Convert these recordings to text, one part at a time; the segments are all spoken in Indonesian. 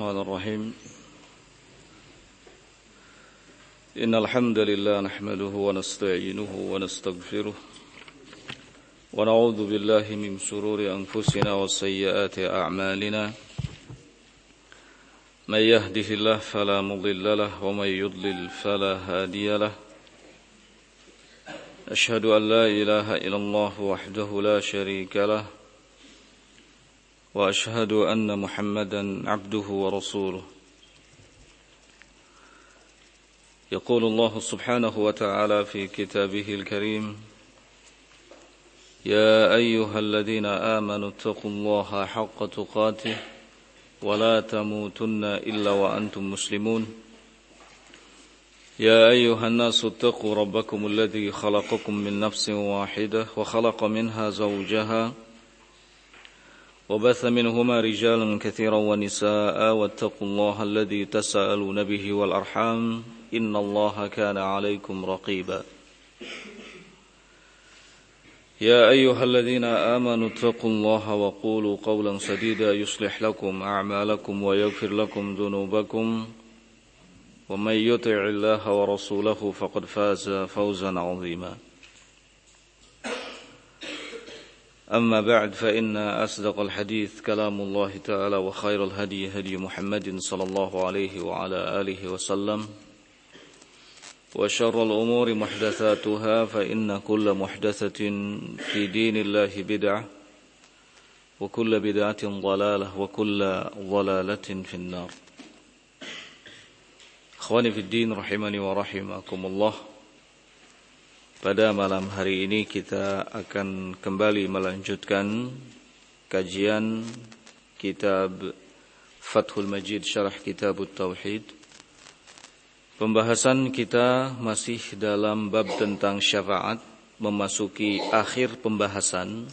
الرحمن الرحيم إن الحمد لله نحمده ونستعينه ونستغفره ونعوذ بالله من شرور أنفسنا وسيئات أعمالنا من يهده الله فلا مضل له ومن يضلل فلا هادي له أشهد أن لا إله إلا الله وحده لا شريك له وأشهد أن محمدا عبده ورسوله يقول الله سبحانه وتعالى في كتابه الكريم يا أيها الذين آمنوا اتقوا الله حق تقاته ولا تموتن إلا وأنتم مسلمون يا أيها الناس اتقوا ربكم الذي خلقكم من نفس واحدة وخلق منها زوجها وبث منهما رجالا كثيرا ونساء واتقوا الله الذي تساءلون به والأرحام إن الله كان عليكم رقيبا يا أيها الذين آمنوا اتقوا الله وقولوا قولا سديدا يصلح لكم أعمالكم ويغفر لكم ذنوبكم ومن يطع الله ورسوله فقد فاز فوزا عظيما أما بعد فإن أصدق الحديث كلام الله تعالى وخير الهدي هدي محمد صلى الله عليه وعلى آله وسلم وشر الأمور محدثاتها فإن كل محدثة في دين الله بدعة وكل بدعة ضلالة وكل ضلالة في النار Akhwani fi din rahimani wa rahimakumullah. Pada malam hari ini kita akan kembali melanjutkan kajian kitab Fathul Majid Syarah Kitab Tauhid. Pembahasan kita masih dalam bab tentang syafaat, memasuki akhir pembahasan.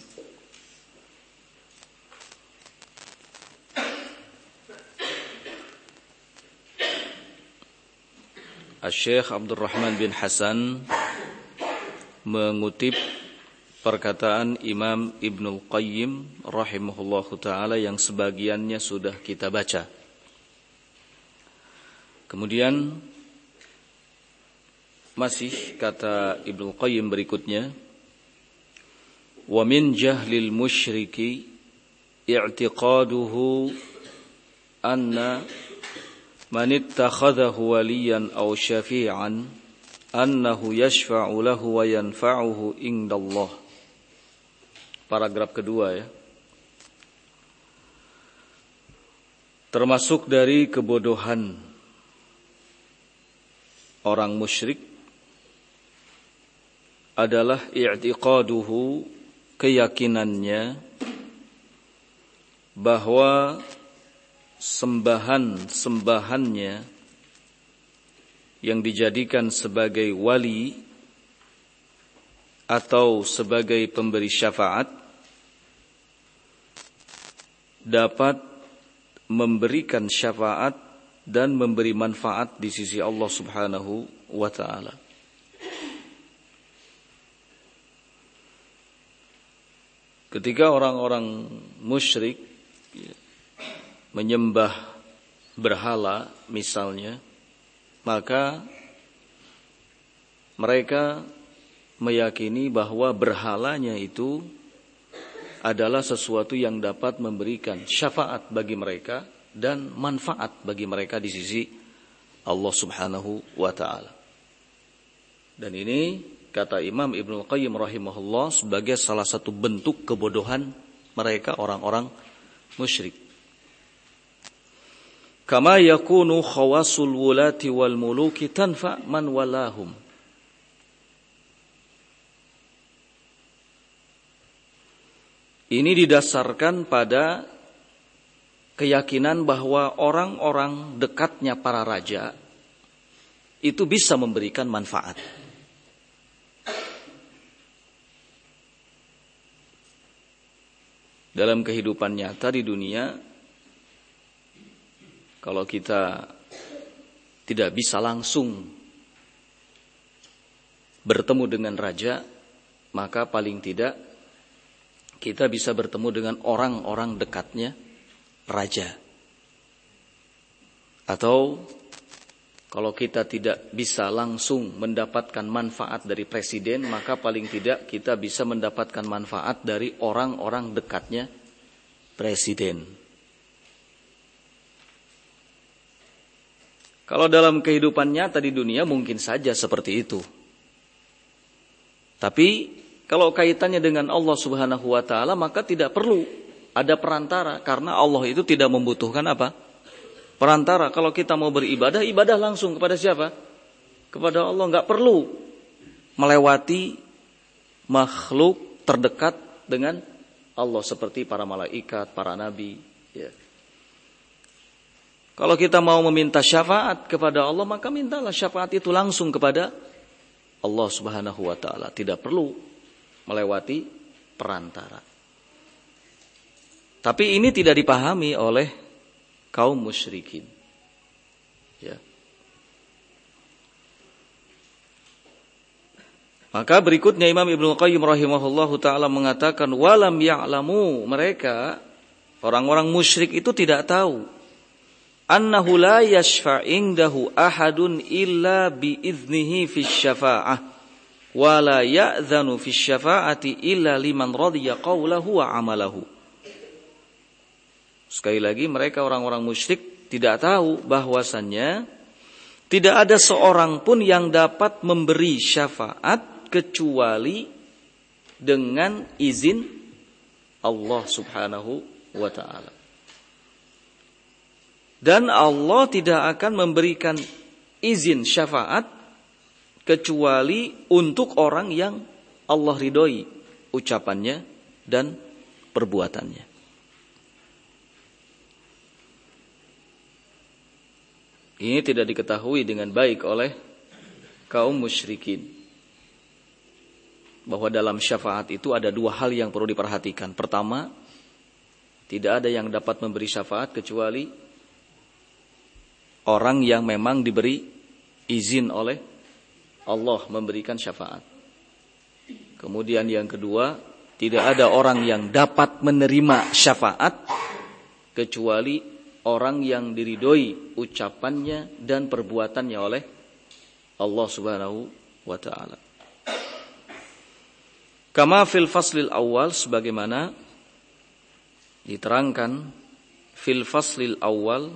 Syekh Abdul Rahman bin Hasan mengutip perkataan Imam Ibnul Qayyim rahimahullahu ta'ala yang sebagiannya sudah kita baca. Kemudian masih kata Ibnul Qayyim berikutnya, wa min jahlil musyriki i'tiqaduhu anna man ittakhadhahu waliyan aw syafi'an annahu yashfa'u lahu wa yanfa'uhu indallah. Paragraf kedua ya. Termasuk dari kebodohan orang musyrik adalah i'tiqaduhu, keyakinannya bahwa sembahannya yang dijadikan sebagai wali atau sebagai pemberi syafaat dapat memberikan syafaat dan memberi manfaat di sisi Allah Subhanahu wa ta'ala. Ketika orang-orang musyrik menyembah berhala misalnya, maka mereka meyakini bahwa berhalanya itu adalah sesuatu yang dapat memberikan syafaat bagi mereka dan manfaat bagi mereka di sisi Allah Subhanahu wa ta'ala. Dan ini kata Imam Ibnul Qayyim rahimahullah sebagai salah satu bentuk kebodohan mereka orang-orang musyrik. Kama yakunu khawasul wulati wal muluki tanfa man walahum. Ini didasarkan pada keyakinan bahwa orang-orang dekatnya para raja itu bisa memberikan manfaat. Dalam kehidupan nyata di dunia, kalau kita tidak bisa langsung bertemu dengan raja, maka paling tidak kita bisa bertemu dengan orang-orang dekatnya raja. Atau kalau kita tidak bisa langsung mendapatkan manfaat dari presiden, maka paling tidak kita bisa mendapatkan manfaat dari orang-orang dekatnya presiden. Kalau dalam kehidupan nyata di dunia mungkin saja seperti itu. Tapi kalau kaitannya dengan Allah Subhanahu wa taala, maka tidak perlu ada perantara, karena Allah itu tidak membutuhkan apa? Perantara. Kalau kita mau beribadah, ibadah langsung kepada siapa? Kepada Allah. Enggak perlu melewati makhluk terdekat dengan Allah seperti para malaikat, para nabi. Ya. Kalau kita mau meminta syafaat kepada Allah, maka mintalah syafaat itu langsung kepada Allah Subhanahu wa taala. Tidak perlu melewati perantara. Tapi ini tidak dipahami oleh kaum musyrikin. Ya. Maka berikutnya Imam Ibnu Qayyim rahimahullahu taala mengatakan walam ya'lamu, mereka orang-orang musyrik itu tidak tahu annahu la yashfa' indahu ahadun illa biiznihi fi syafa'ah wa la ya'dhanu fi syafa'ati illa liman radiya qawlahu wa amalahu. Sekali lagi, mereka orang-orang musyrik tidak tahu bahwasannya tidak ada seorang pun yang dapat memberi syafaat kecuali dengan izin Allah Subhanahu wa ta'ala. Dan Allah tidak akan memberikan izin syafaat kecuali untuk orang yang Allah ridhoi ucapannya dan perbuatannya. Ini tidak diketahui dengan baik oleh kaum musyrikin. Bahwa dalam syafaat itu ada dua hal yang perlu diperhatikan. Pertama, tidak ada yang dapat memberi syafaat kecuali orang yang memang diberi izin oleh Allah memberikan syafaat. Kemudian yang kedua, tidak ada orang yang dapat menerima syafaat kecuali orang yang diridhoi ucapannya dan perbuatannya oleh Allah Subhanahu wa taala. Kama fil faslil awal, sebagaimana diterangkan fil faslil awal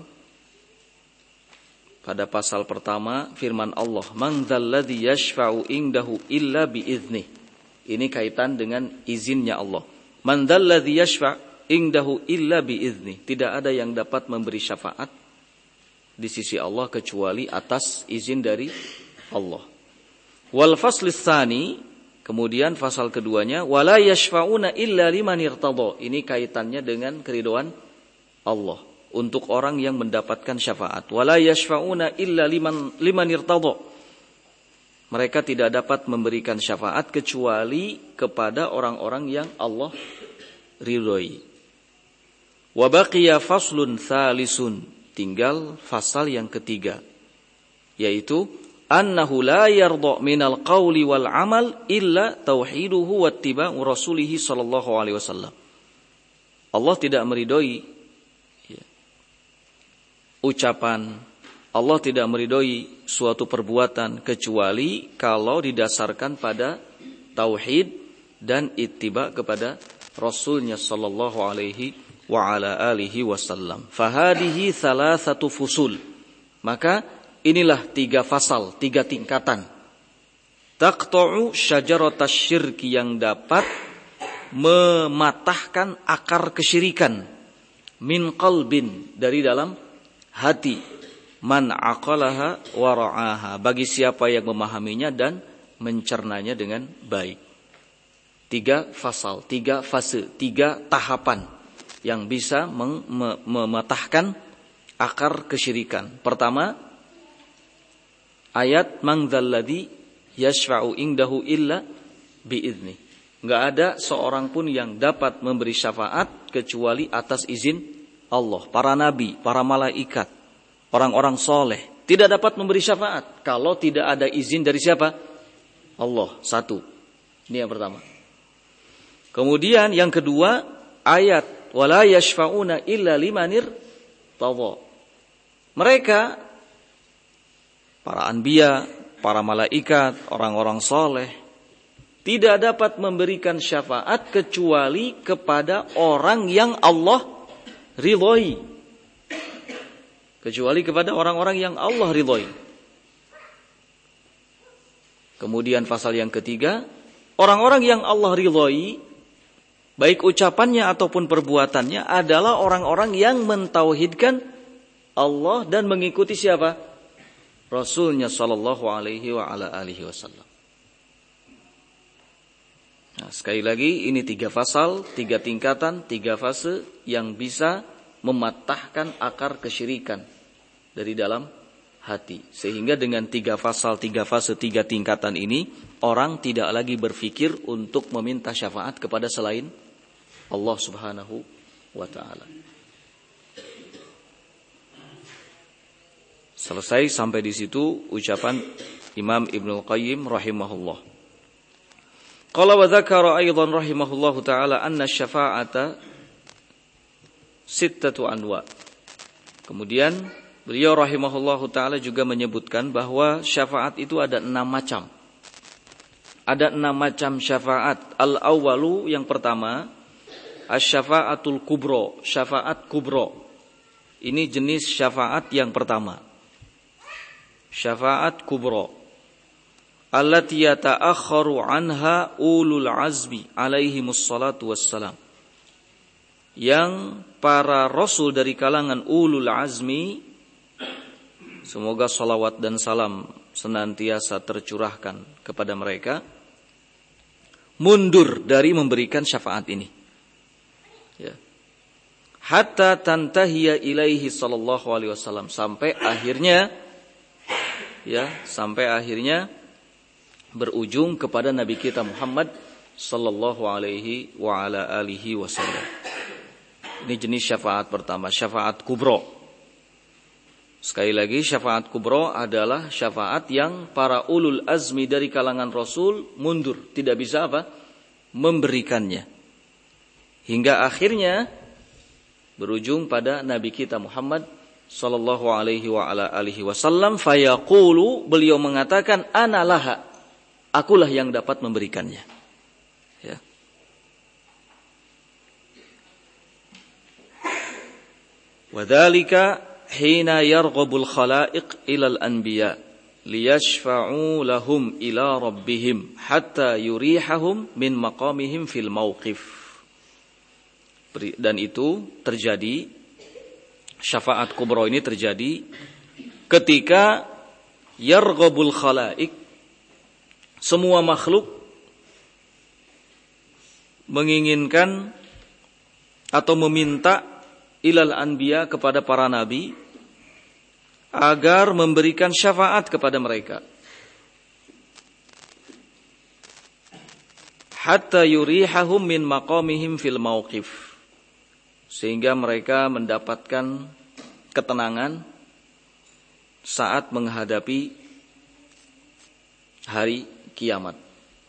pada pasal pertama, firman Allah, "Man dzalladzi yashfa'u indahu illa biiznih." Ini kaitan dengan izinnya Allah. Man dzalladzi yashfa' indahu illa biizni. Tidak ada yang dapat memberi syafaat di sisi Allah kecuali atas izin dari Allah. Wal faslis tsani, kemudian fasal keduanya, wala yashfa'una illa liman irtadha. Ini kaitannya dengan keridhaan Allah untuk orang yang mendapatkan syafaat. Wala yashfa'una illa liman irtadha. Mereka tidak dapat memberikan syafaat kecuali kepada orang-orang yang Allah ridhoi. Wa baqiya faslun tsalisun, tinggal fasal yang ketiga, yaitu annahu la yarda minal qawli wal amal illa tauhiduhu wattiba'u rasulih sallallahu alaihi wasallam. Allah tidak meridhoi ucapan, Allah tidak meridhoi suatu perbuatan kecuali kalau didasarkan pada tauhid dan ittiba kepada Rasulnya sallallahu alaihi wa ala alihi wasallam. Fahadihi thalathatu fusul. Maka inilah 3 fasal, 3 tingkatan. Taqta'u syajaratas syirki, yang dapat mematahkan akar kesyirikan. Min qalbin, dari dalam hati. Man aqalaha wa ra'aha, bagi siapa yang memahaminya dan mencernanya dengan baik. 3 fasal, 3 fase, 3 tahapan yang bisa mematahkan akar kesyirikan. Pertama, ayat man dzalladzi yashfa'u indahu illa biizni. Enggak ada seorang pun yang dapat memberi syafaat kecuali atas izin Allah. Para nabi, para malaikat, orang-orang soleh tidak dapat memberi syafaat kalau tidak ada izin dari siapa? Allah. 1. Ini yang pertama. Kemudian yang kedua, ayat wala yashfa'una illa limanir tadha. Mereka, para anbiya, para malaikat, orang-orang soleh, tidak dapat memberikan syafaat kecuali kepada orang yang Allah ridhoi. Kecuali kepada orang-orang yang Allah ridhoi. Kemudian pasal yang ketiga, orang-orang yang Allah ridhoi, baik ucapannya ataupun perbuatannya, adalah orang-orang yang mentauhidkan Allah dan mengikuti siapa? Rasulnya sallallahu alaihi wa ala alihi wasallam. Nah, sekali lagi ini 3 pasal, 3 tingkatan, 3 fase yang bisa mematahkan akar kesyirikan dari dalam hati. Sehingga dengan 3 pasal, 3 fase, 3 tingkatan ini, orang tidak lagi berpikir untuk meminta syafaat kepada selain Allah subhanahu wa ta'ala. Selesai sampai di situ ucapan Imam Ibnu Qayyim rahimahullah. Qala wa dzakara aidan rahimahullahu taala anna syafa'ata sittatu anwa. Kemudian beliau rahimahullahu taala juga menyebutkan bahwa syafaat itu ada 6 macam. Ada 6 macam syafaat. Al-awwalu, yang pertama, asy-syafa'atul kubra, syafaat kubra. Ini jenis syafaat yang pertama. Syafaat kubra allati yata'akhkharu anha ulul azmi alaihimus salatu wassalam, yang para rasul dari kalangan ulul azmi, semoga salawat dan salam senantiasa tercurahkan kepada mereka, mundur dari memberikan syafaat ini, ya. Hatta tantahiya ilaihi sallallahu alaihi wasallam, sampai akhirnya berujung kepada Nabi kita Muhammad sallallahu alaihi wa ala alihi wasallam. Ini jenis syafaat pertama, syafaat kubra. Sekali lagi, syafaat kubra adalah syafaat yang para ulul azmi dari kalangan Rasul mundur, tidak bisa memberikannya. Hingga akhirnya berujung pada Nabi kita Muhammad sallallahu alaihi wa ala alihi wasallam, fayaqulu, beliau mengatakan, ana laha, akulah yang dapat memberikannya, ya. Wadzalika hina yarghabul khalaiq ilal anbiya liyashfa'u lahum ila rabbihim hatta yurihahum min maqamihim fil mauqif. Dan itu terjadi, syafaat kubra ini terjadi ketika yarghabul khalaik, semua makhluk menginginkan atau meminta ilal anbiya, kepada para nabi, agar memberikan syafaat kepada mereka. Hatta yurihahum min maqamihim fil mauqif, sehingga mereka mendapatkan ketenangan saat menghadapi hari kiamat,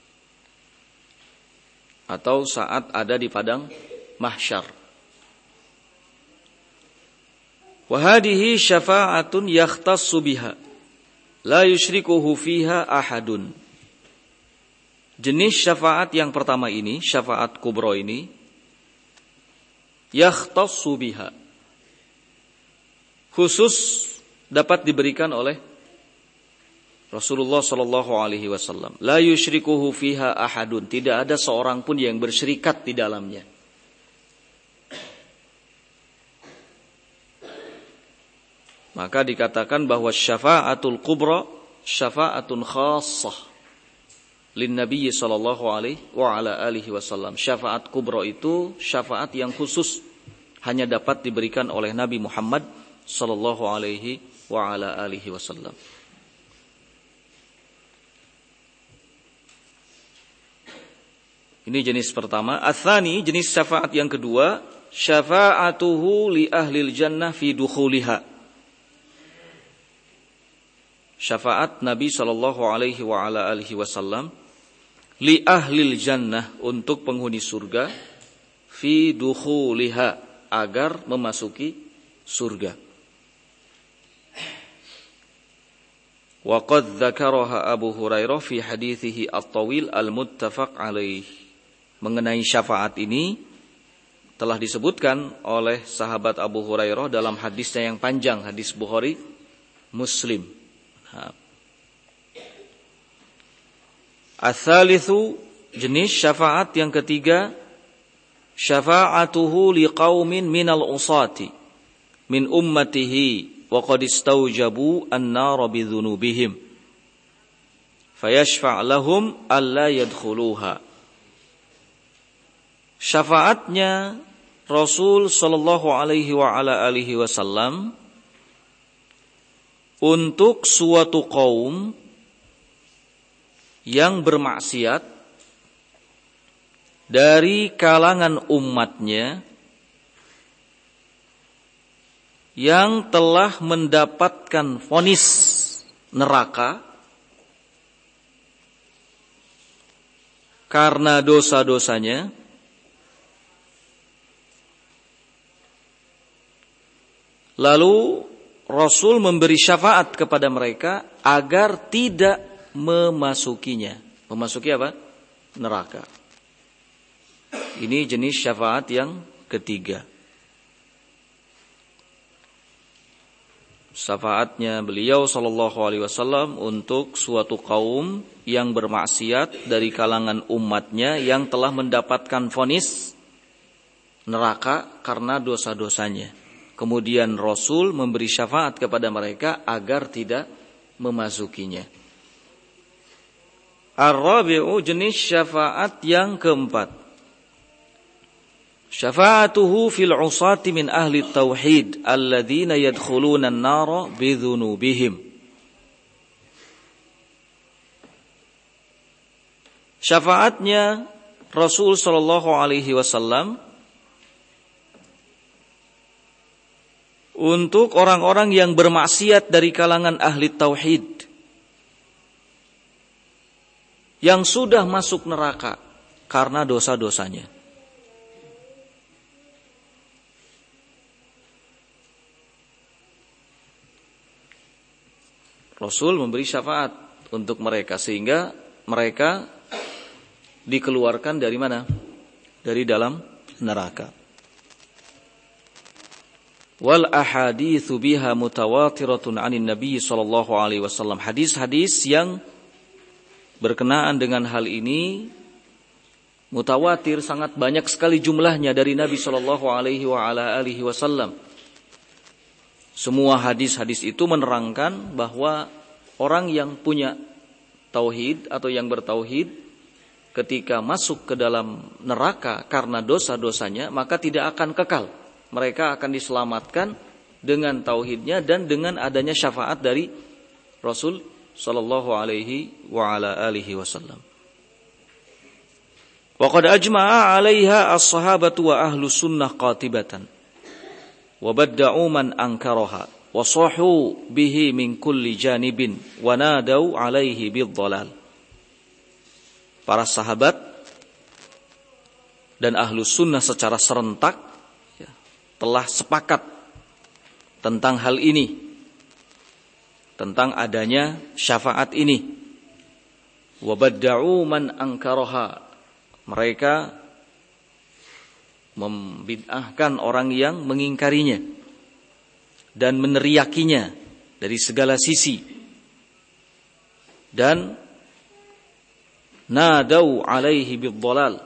atau saat ada di padang mahsyar. Wa hadhihi syafa'atun yakhtassu biha la yusyrikuhu fiha ahadun. Jenis syafaat yang pertama ini, syafaat kubra ini, yakhtassu biha, khusus dapat diberikan oleh Rasulullah sallallahu alaihi wasallam. La yusyrikuhu fiha ahadun, tidak ada seorang pun yang bersyirikat di dalamnya. Maka dikatakan bahwa syafa'atul kubra syafa'atun khassah lin Nabi sallallahu alaihi wa ala alihi wasallam. Syafaat kubra itu syafaat yang khusus, hanya dapat diberikan oleh Nabi Muhammad sallallahu alaihi wa ala alihi wasallam. Ini jenis pertama. Ats-tsani, jenis syafaat yang kedua, syafa'atuhu li ahlil jannah fi dukhuliha. Syafaat Nabi sallallahu alaihi wa ala alihi wasallam li ahlil jannah, untuk penghuni surga, fi dukhuliha, agar memasuki surga. Wa qad dzakaraha Abu Hurairah fi hadithihi at-tawil al-muttafaq alaih. Mengenai syafaat ini telah disebutkan oleh sahabat Abu Hurairah dalam hadisnya yang panjang, hadis Bukhari Muslim. Ats-tsalitsu, jenis syafaat yang ketiga, syafa'atuhu liqaumin minal usati min ummatihi wa qad istaujabu an-nar bidzunubihim fayashfa' lahum alla yadkhuluha. Syafaatnya Rasul sallallahu alaihi wa ala alihi wasallam untuk suatu kaum yang bermaksiat dari kalangan umatnya yang telah mendapatkan vonis neraka karena dosa-dosanya, lalu Rasul memberi syafaat kepada mereka agar tidak memasukinya. Memasuki apa? Neraka. Ini jenis syafaat yang ketiga. Syafaatnya beliau sallallahu alaihi wasallam untuk suatu kaum yang bermaksiat dari kalangan umatnya yang telah mendapatkan vonis neraka karena dosa-dosanya. Kemudian Rasul memberi syafaat kepada mereka agar tidak memasukinya. Ar-rabi'u, jenis syafaat yang keempat. Syafa'atuhu fil 'usati min ahli tauhid alladzina yadkhuluna an-nara bidzunubihim. Syafaatnya Rasul sallallahu alaihi wasallam untuk orang-orang yang bermaksiat dari kalangan ahli tauhid yang sudah masuk neraka karena dosa-dosanya. Rasul memberi syafaat untuk mereka sehingga mereka dikeluarkan dari mana? Dari dalam neraka. Wal ahaditsu biha mutawatiratun 'anin nabiy sallallahu alaihi wasallam. Hadis-hadis yang berkenaan dengan hal ini mutawatir, sangat banyak sekali jumlahnya dari Nabi sallallahu alaihi wa ala alihi wasallam. Semua hadis-hadis itu menerangkan bahwa orang yang punya tauhid atau yang bertauhid ketika masuk ke dalam neraka karena dosa-dosanya maka tidak akan kekal. Mereka akan diselamatkan dengan tauhidnya dan dengan adanya syafaat dari Rasul sallallahu alaihi wa ala alihi wasallam. Wa qad ajma'a 'alaiha as-sahabatu wa ahlus sunnah qatibatan. Wa badda'u man ankaraha wa sahu bihi min kulli janibin wa nadau alaihi bidhalal. Para sahabat dan ahlus sunnah secara serentak telah sepakat tentang hal ini, tentang adanya syafaat ini. Wa badda'u man ankaraha. Mereka membid'ahkan orang yang mengingkarinya dan meneriakinya dari segala sisi, dan nadau alaihi bidhalal,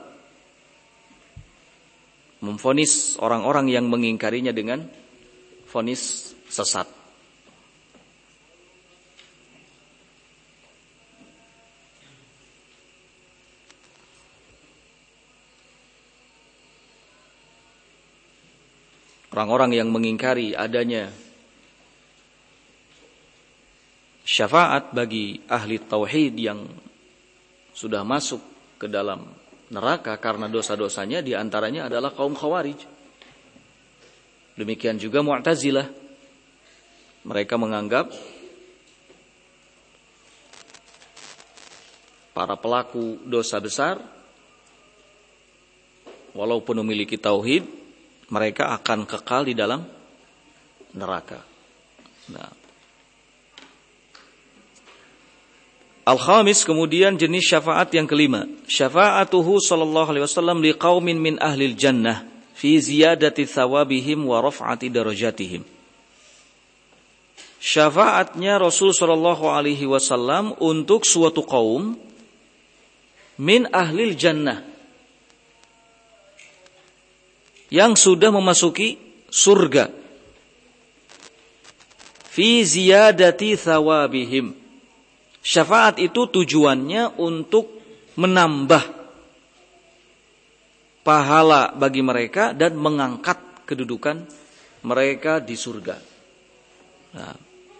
memvonis orang-orang yang mengingkarinya dengan vonis sesat. Orang-orang yang mengingkari adanya syafaat bagi ahli tauhid yang sudah masuk ke dalam neraka karena dosa-dosanya, diantaranya adalah kaum Khawarij. Demikian juga Mu'tazilah. Mereka menganggap para pelaku dosa besar walaupun memiliki tauhid, mereka akan kekal di dalam neraka. Nah, Al-khamis, kemudian jenis syafaat yang kelima, syafa'atuhu sallallahu alaihi wasallam liqaumin min ahlil jannah fi ziyadati thawabihim wa raf'ati darajatihim. Syafaatnya Rasul sallallahu alaihi wasallam untuk suatu kaum min ahlil jannah yang sudah memasuki surga. Fi ziyadati thawabihim. Syafaat itu tujuannya untuk menambah pahala bagi mereka dan mengangkat kedudukan mereka di surga. Nah.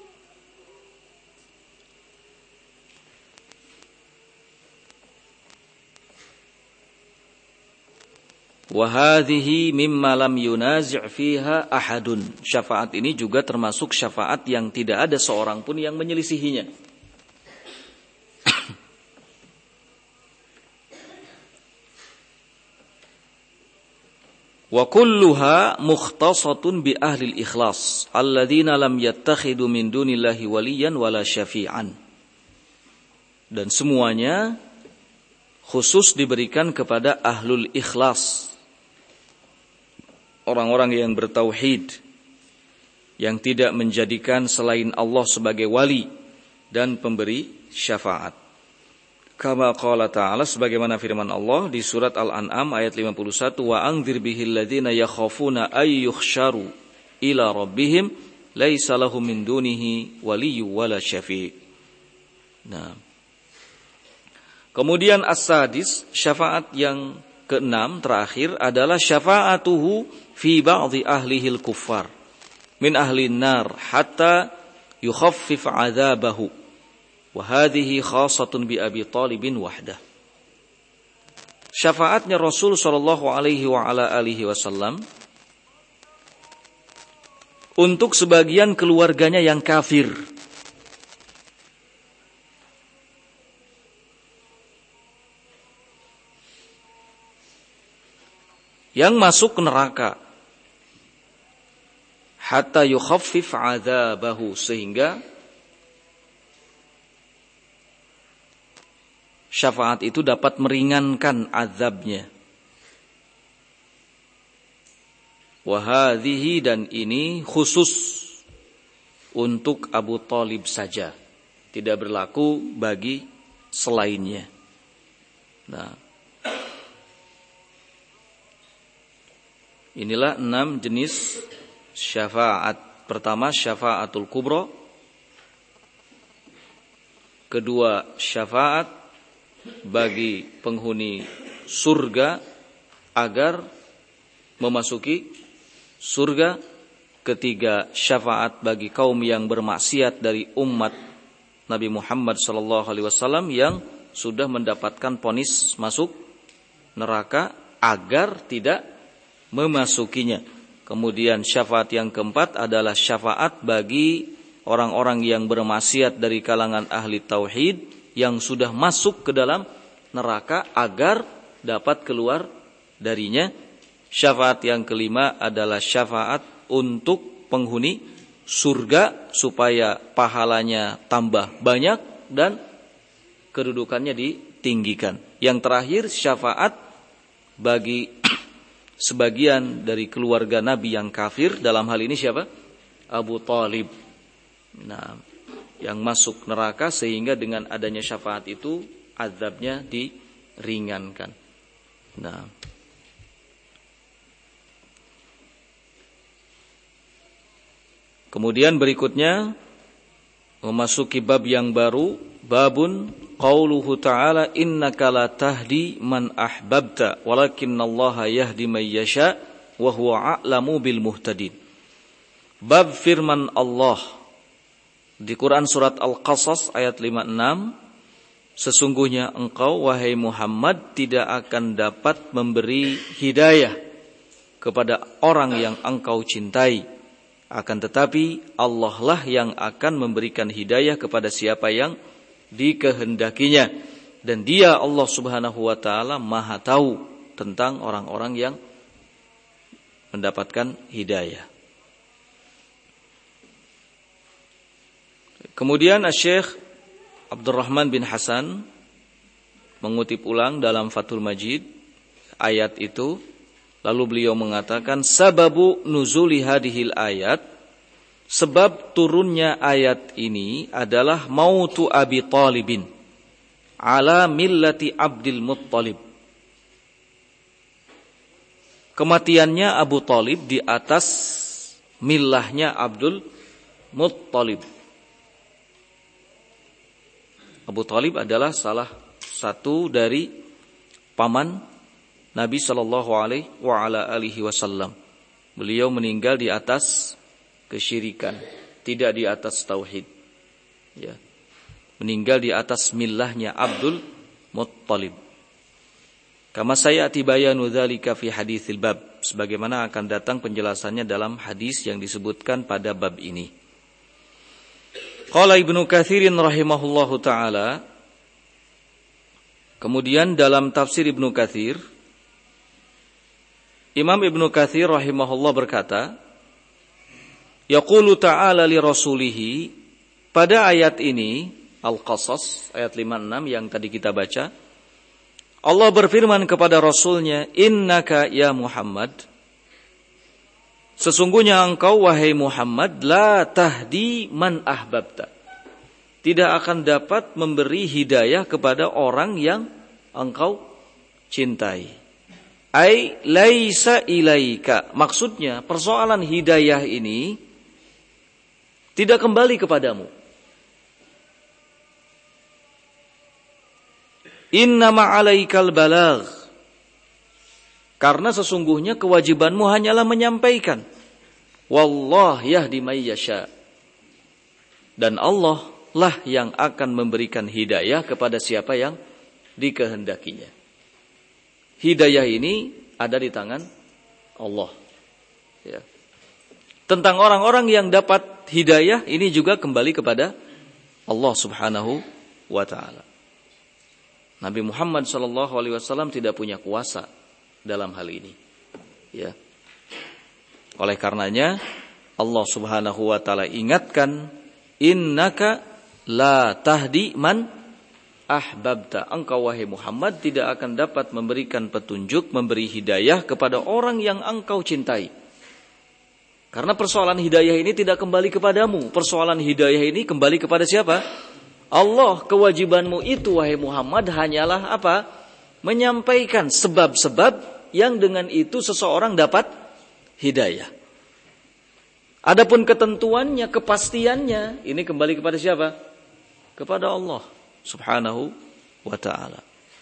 Wa hadhihi mimma lam yunazi' fiha ahadun. Syafaat ini juga termasuk syafaat yang tidak ada seorang pun yang menyelisihinya. Wa kulluha mukhtasatun bi ahli al-ikhlas alladzina lam yattakhidu min dunillahi waliyan wala syafi'an. Dan semuanya khusus diberikan kepada ahlul ikhlas, orang-orang yang bertauhid, yang tidak menjadikan selain Allah sebagai wali dan pemberi syafaat. Kama qala ta'ala, sebagaimana firman Allah di surat Al-An'am ayat 51, wa anzir bihil ladzina yakhafuna ay yuhsyaru ila rabbihim laisa lahum min dunihi waliyyu wala syafi'. Nah. Kemudian as-sadis, syafaat yang keenam terakhir adalah syafa'atuhu fi ba'dhi ahlihil kuffar min ahlin nar hatta yukhaffif 'adzabahu. Wa hadhihi khassatun bi Abi Thalibin wahdah. Syafaatnya Rasul sallallahu alaihi wa ala alihi wasallam untuk sebagian keluarganya yang kafir. Yang masuk neraka. Hatta yukhaffif 'adzabahu, sehingga syafaat itu dapat meringankan azabnya. Wa hadhihi, dan ini khusus untuk Abu Thalib saja, tidak berlaku bagi selainnya. Nah, inilah 6 jenis syafaat. Pertama, syafaatul kubra. Kedua, syafaat bagi penghuni surga agar memasuki surga. Ketiga, syafaat bagi kaum yang bermaksiat dari umat Nabi Muhammad SAW yang sudah mendapatkan vonis masuk neraka agar tidak memasukinya. Kemudian syafaat yang keempat adalah syafaat bagi orang-orang yang bermaksiat dari kalangan ahli tauhid yang sudah masuk ke dalam neraka agar dapat keluar darinya. Syafaat yang kelima adalah syafaat untuk penghuni surga supaya pahalanya tambah banyak dan kedudukannya ditinggikan. Yang terakhir, syafaat bagi sebagian dari keluarga Nabi yang kafir, dalam hal ini siapa? Abu Thalib. Nah, yang masuk neraka, sehingga dengan adanya syafaat itu azabnya diringankan. Nah, kemudian berikutnya memasuki bab yang baru, babun qauluhu ta'ala innaka la tahdi man ahbabta walakinallaha yahdi man yasha wa huwa a'lamu bil muhtadin. Bab firman Allah di Quran surat Al-Qasas ayat 56, sesungguhnya engkau wahai Muhammad tidak akan dapat memberi hidayah kepada orang yang engkau cintai, akan tetapi Allah lah yang akan memberikan hidayah kepada siapa yang dikehendakinya, dan Dia Allah Subhanahu wa taala Maha tahu tentang orang-orang yang mendapatkan hidayah. Kemudian Syekh Abdurrahman bin Hasan mengutip ulang dalam Fathul Majid ayat itu, lalu beliau mengatakan sababu nuzuli hadhil ayat, sebab turunnya ayat ini adalah mautu Abi Thalibin ala millati Abdul Muttalib. Kematiannya Abu Thalib di atas millahnya Abdul Muttalib. Abu Thalib adalah salah satu dari paman Nabi sallallahu alaihi wasallam. Beliau meninggal di atas kesyirikan, tidak di atas tauhid. Ya. Meninggal di atas millahnya Abdul Muttalib. Kama sayati bayanu dzalika fi haditsil bab, sebagaimana akan datang penjelasannya dalam hadis yang disebutkan pada bab ini. Qala Ibnu Katsirin rahimahullahu taala, kemudian dalam tafsir Ibnu Katsir, Imam Ibnu Katsir rahimahullah berkata, yaqulu ta'ala li rasulihi, pada ayat ini Al-Qasas ayat 56 yang tadi kita baca, Allah berfirman kepada Rasulnya, innaka ya Muhammad, sesungguhnya engkau wahai Muhammad, la tahdi man ahbabta, tidak akan dapat memberi hidayah kepada orang yang engkau cintai. Ai laisa ilaika, maksudnya persoalan hidayah ini tidak kembali kepadamu. Innama alaikal balagh, karena sesungguhnya kewajibanmu hanyalah menyampaikan. Wallah yahdi may yasha, dan Allah lah yang akan memberikan hidayah kepada siapa yang dikehendakinya. Hidayah ini ada di tangan Allah. Ya. Tentang orang-orang yang dapat hidayah ini juga kembali kepada Allah Subhanahu wa taala. Nabi Muhammad SAW tidak punya kuasa dalam hal ini. Ya. Oleh karenanya Allah Subhanahu wa taala ingatkan, innaka la tahdi man ahbabta, engkau wahai Muhammad tidak akan dapat memberikan petunjuk, memberi hidayah kepada orang yang engkau cintai. Karena persoalan hidayah ini tidak kembali kepadamu. Persoalan hidayah ini kembali kepada siapa? Allah. Kewajibanmu itu wahai Muhammad hanyalah apa? Menyampaikan sebab-sebab yang dengan itu seseorang dapat hidayah. Adapun ketentuannya, kepastiannya, ini kembali kepada siapa? Kepada Allah Subhanahu wa ta'ala.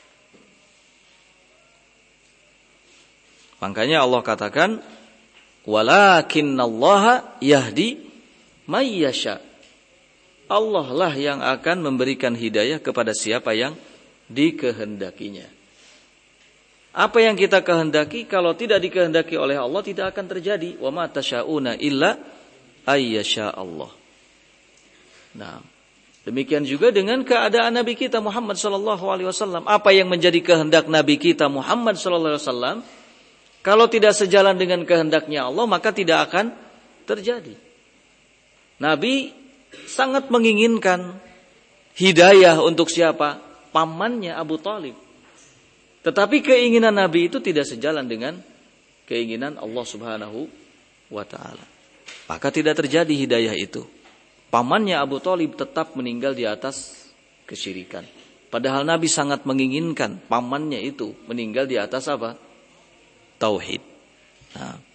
Makanya Allah katakan, walakinnallaha yahdi may yasha. Allah lah yang akan memberikan hidayah kepada siapa yang dikehendakinya. Apa yang kita kehendaki kalau tidak dikehendaki oleh Allah tidak akan terjadi. Wa ma tasyauna illa ayyasha Allah. Nah, demikian juga dengan keadaan Nabi kita Muhammad sallallahu alaihi wasallam. Apa yang menjadi kehendak Nabi kita Muhammad sallallahu alaihi wasallam, kalau tidak sejalan dengan kehendaknya Allah, maka tidak akan terjadi. Nabi sangat menginginkan hidayah untuk siapa? Pamannya Abu Thalib. Tetapi keinginan Nabi itu tidak sejalan dengan keinginan Allah Subhanahu wa ta'ala. Maka tidak terjadi hidayah itu. Pamannya Abu Thalib tetap meninggal di atas kesyirikan. Padahal Nabi sangat menginginkan pamannya itu meninggal di atas apa? Tauhid. Nah.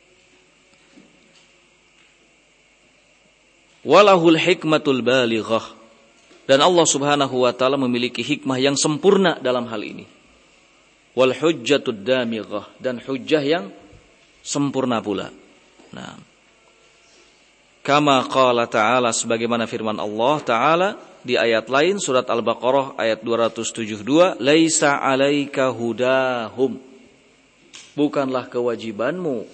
Walahul hikmatul balighah, dan Allah Subhanahu wa taala memiliki hikmah yang sempurna dalam hal ini. Wal hujjatud damighah, dan hujjah yang sempurna pula. Nah, kama qala ta'ala, sebagaimana firman Allah taala di ayat lain surat Al-Baqarah ayat 272, laisa 'alaika hudahum, bukanlah kewajibanmu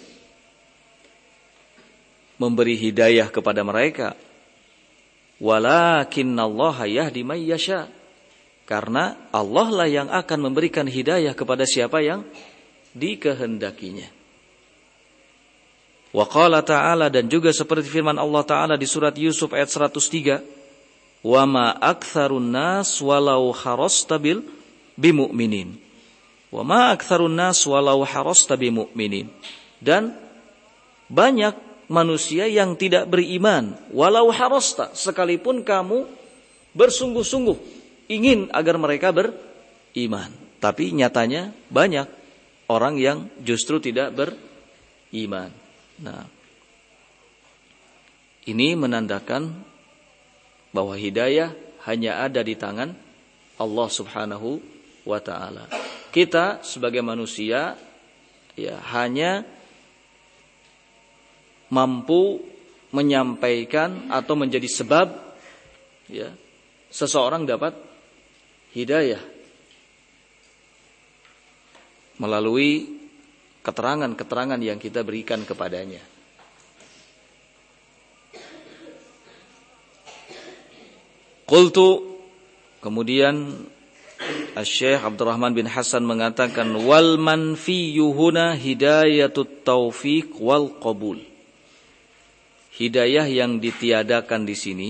memberi hidayah kepada mereka, walakinnallaha yahdi may yasha, karena Allah lah yang akan memberikan hidayah kepada siapa yang dikehendakinya. Wa qala ta'ala, dan juga seperti firman Allah taala di surat Yusuf ayat 103, wa ma aktsarun nas walau harasta bimu'minin. Wa ma aktsarun nas walau harasta bimu'minin. Dan banyak manusia yang tidak beriman walau harasta, sekalipun kamu bersungguh-sungguh ingin agar mereka beriman. Tapi nyatanya banyak orang yang justru tidak beriman. Nah, ini menandakan bahwa hidayah hanya ada di tangan Allah Subhanahu wa taala. Kita sebagai manusia ya hanya mampu menyampaikan atau menjadi sebab ya seseorang dapat hidayah melalui keterangan-keterangan yang kita berikan kepadanya. Qultu, kemudian Syekh Abdurrahman bin Hasan mengatakan wal manfiyyu huna hidayatut taufiq wal qabul. Hidayah yang ditiadakan di sini,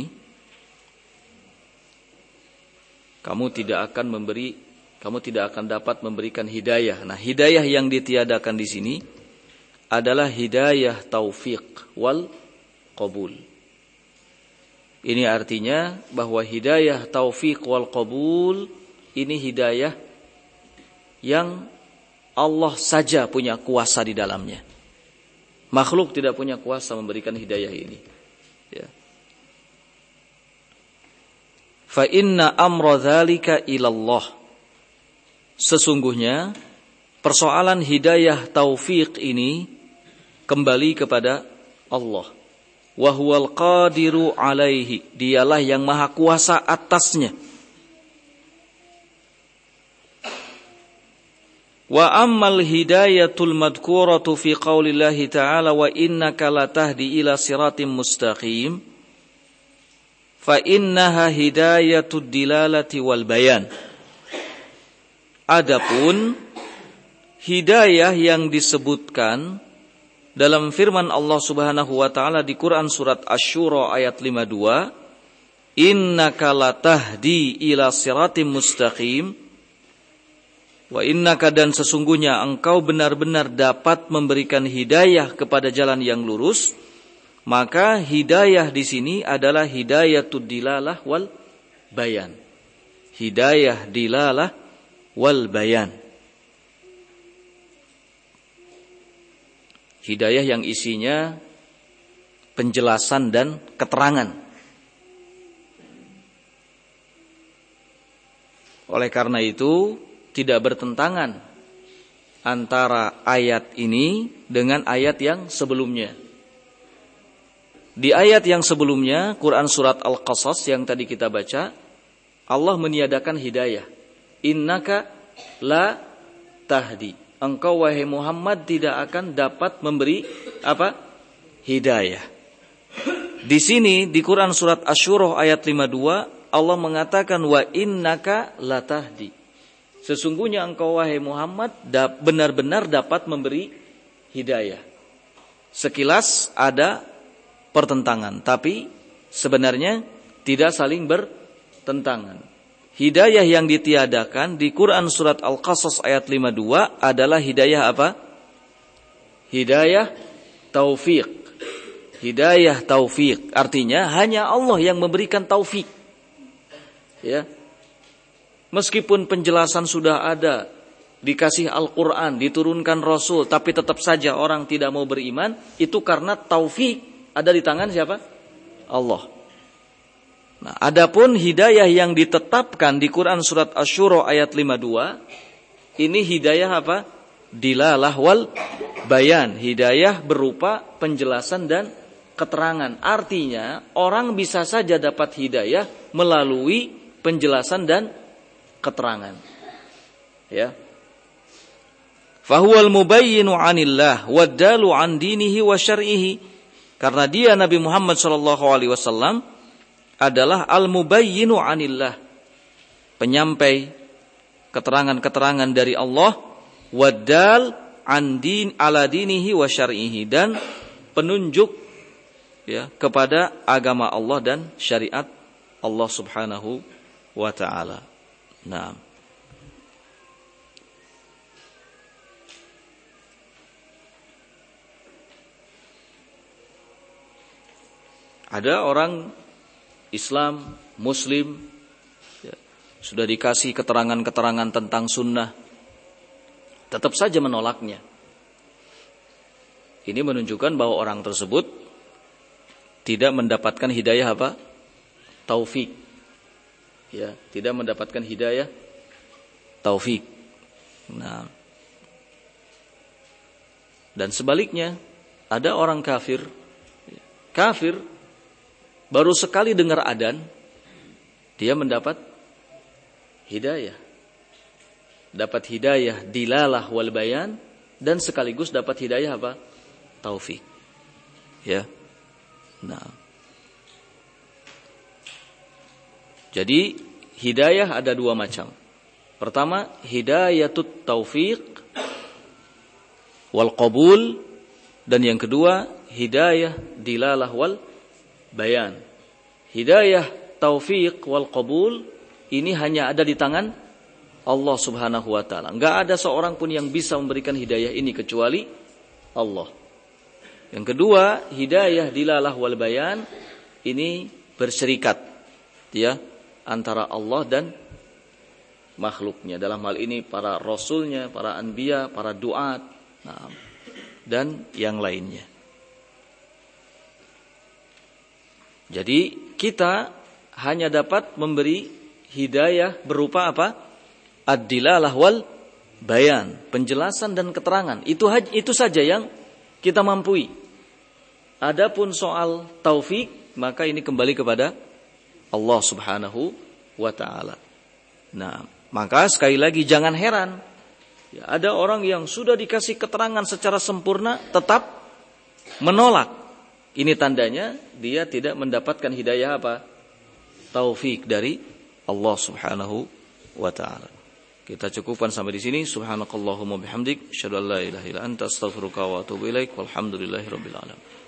kamu tidak akan dapat memberikan hidayah. Nah, hidayah yang ditiadakan di sini adalah hidayah taufiq wal qabul. Ini artinya bahwa hidayah taufiq wal qabul ini hidayah yang Allah saja punya kuasa di dalamnya. Makhluk tidak punya kuasa memberikan hidayah ini. Ya. Fa inna amra dzalika ilallah. Sesungguhnya persoalan hidayah taufiq ini kembali kepada Allah. Wa huwal qadiru alaihi. Dialah yang maha kuasa atasnya. Wa ammal hidayatul madhkuratu fi qaulillahi ta'ala wa innaka latahdi ila siratim mustaqim fa innaha hidayatud dilalati wal bayan. Adapun hidayah yang disebutkan dalam firman Allah Subhanahu wa taala di Quran surat Asy-Syura ayat 52, innaka latahdi ila siratim mustaqim. Wa innaka, dan sesungguhnya engkau benar-benar dapat memberikan hidayah kepada jalan yang lurus. Maka hidayah di sini adalah hidayatud dilalah wal bayan. Hidayah dilalah wal bayan. Hidayah yang isinya penjelasan dan keterangan. Oleh karena itu tidak bertentangan antara ayat ini dengan ayat yang sebelumnya. Di ayat yang sebelumnya, Quran surat Al-Qasas yang tadi kita baca, Allah meniadakan hidayah. Innaka la tahdi. Engkau wahai Muhammad tidak akan dapat memberi apa? Hidayah. Di sini di Quran surat Asy-Syura ayat 52, Allah mengatakan wa innaka la tahdi. Sesungguhnya engkau wahai Muhammad benar-benar dapat memberi hidayah. Sekilas ada pertentangan, tapi sebenarnya tidak saling bertentangan. Hidayah yang ditiadakan di Quran surat Al-Qasas ayat 52 adalah hidayah apa? Hidayah taufiq. Hidayah taufiq artinya hanya Allah yang memberikan taufik. Ya. Meskipun penjelasan sudah ada, dikasih Al-Quran, diturunkan Rasul, tapi tetap saja orang tidak mau beriman, itu karena taufik ada di tangan siapa? Allah. Nah, adapun hidayah yang ditetapkan di Quran surat Asy-Syura ayat 52, ini hidayah apa? Dilalah wal bayan. Hidayah berupa penjelasan dan keterangan. Artinya, orang bisa saja dapat hidayah melalui penjelasan dan keterangan. Ya. Fahuwal mubayyinu 'anillah waddalu 'an dinihi wa syar'ihi. Karena dia Nabi Muhammad sallallahu alaihi wasallam adalah al-mubayyinu 'anillah, penyampai keterangan-keterangan dari Allah, waddal 'an din ala dinihi wa syar'ihi, dan penunjuk ya kepada agama Allah dan syariat Allah Subhanahu wa taala. Nah, ada orang Islam, Muslim, ya, sudah dikasih keterangan-keterangan tentang sunnah, tetap saja menolaknya. Ini menunjukkan bahwa orang tersebut tidak mendapatkan hidayah apa? Taufik. Ya, tidak mendapatkan hidayah taufik. Nah, dan sebaliknya, ada orang kafir, baru sekali dengar adzan, dia mendapat hidayah. Dapat hidayah dilalah wal bayan, dan sekaligus dapat hidayah apa? Taufik. Ya. Nah. Jadi hidayah ada dua macam. Pertama, hidayatut taufiq wal qabul, dan yang kedua, hidayah dilalah wal bayan. Hidayah taufiq wal qabul ini hanya ada di tangan Allah Subhanahu wa taala. Enggak ada seorang pun yang bisa memberikan hidayah ini kecuali Allah. Yang kedua, hidayah dilalah wal bayan ini berserikat, ya, antara Allah dan makhluknya. Dalam hal ini para rasulnya, para anbiya, para duat, nah, dan yang lainnya. Jadi kita hanya dapat memberi hidayah berupa apa? Ad-dilalah wal bayan, penjelasan dan keterangan. Itu saja yang kita mampu. Adapun soal taufik, maka ini kembali kepada Allah Subhanahu wa taala. Nah, maka sekali lagi jangan heran, ya, ada orang yang sudah dikasih keterangan secara sempurna tetap menolak. Ini tandanya dia tidak mendapatkan hidayah apa? Taufik dari Allah Subhanahu wa taala. Kita cukupkan sampai di sini. Subhanakallahumma bihamdik, asyhadu an la ilaha illa anta, astaghfiruka wa atubu ilaik. Walhamdulillahirabbil alamin.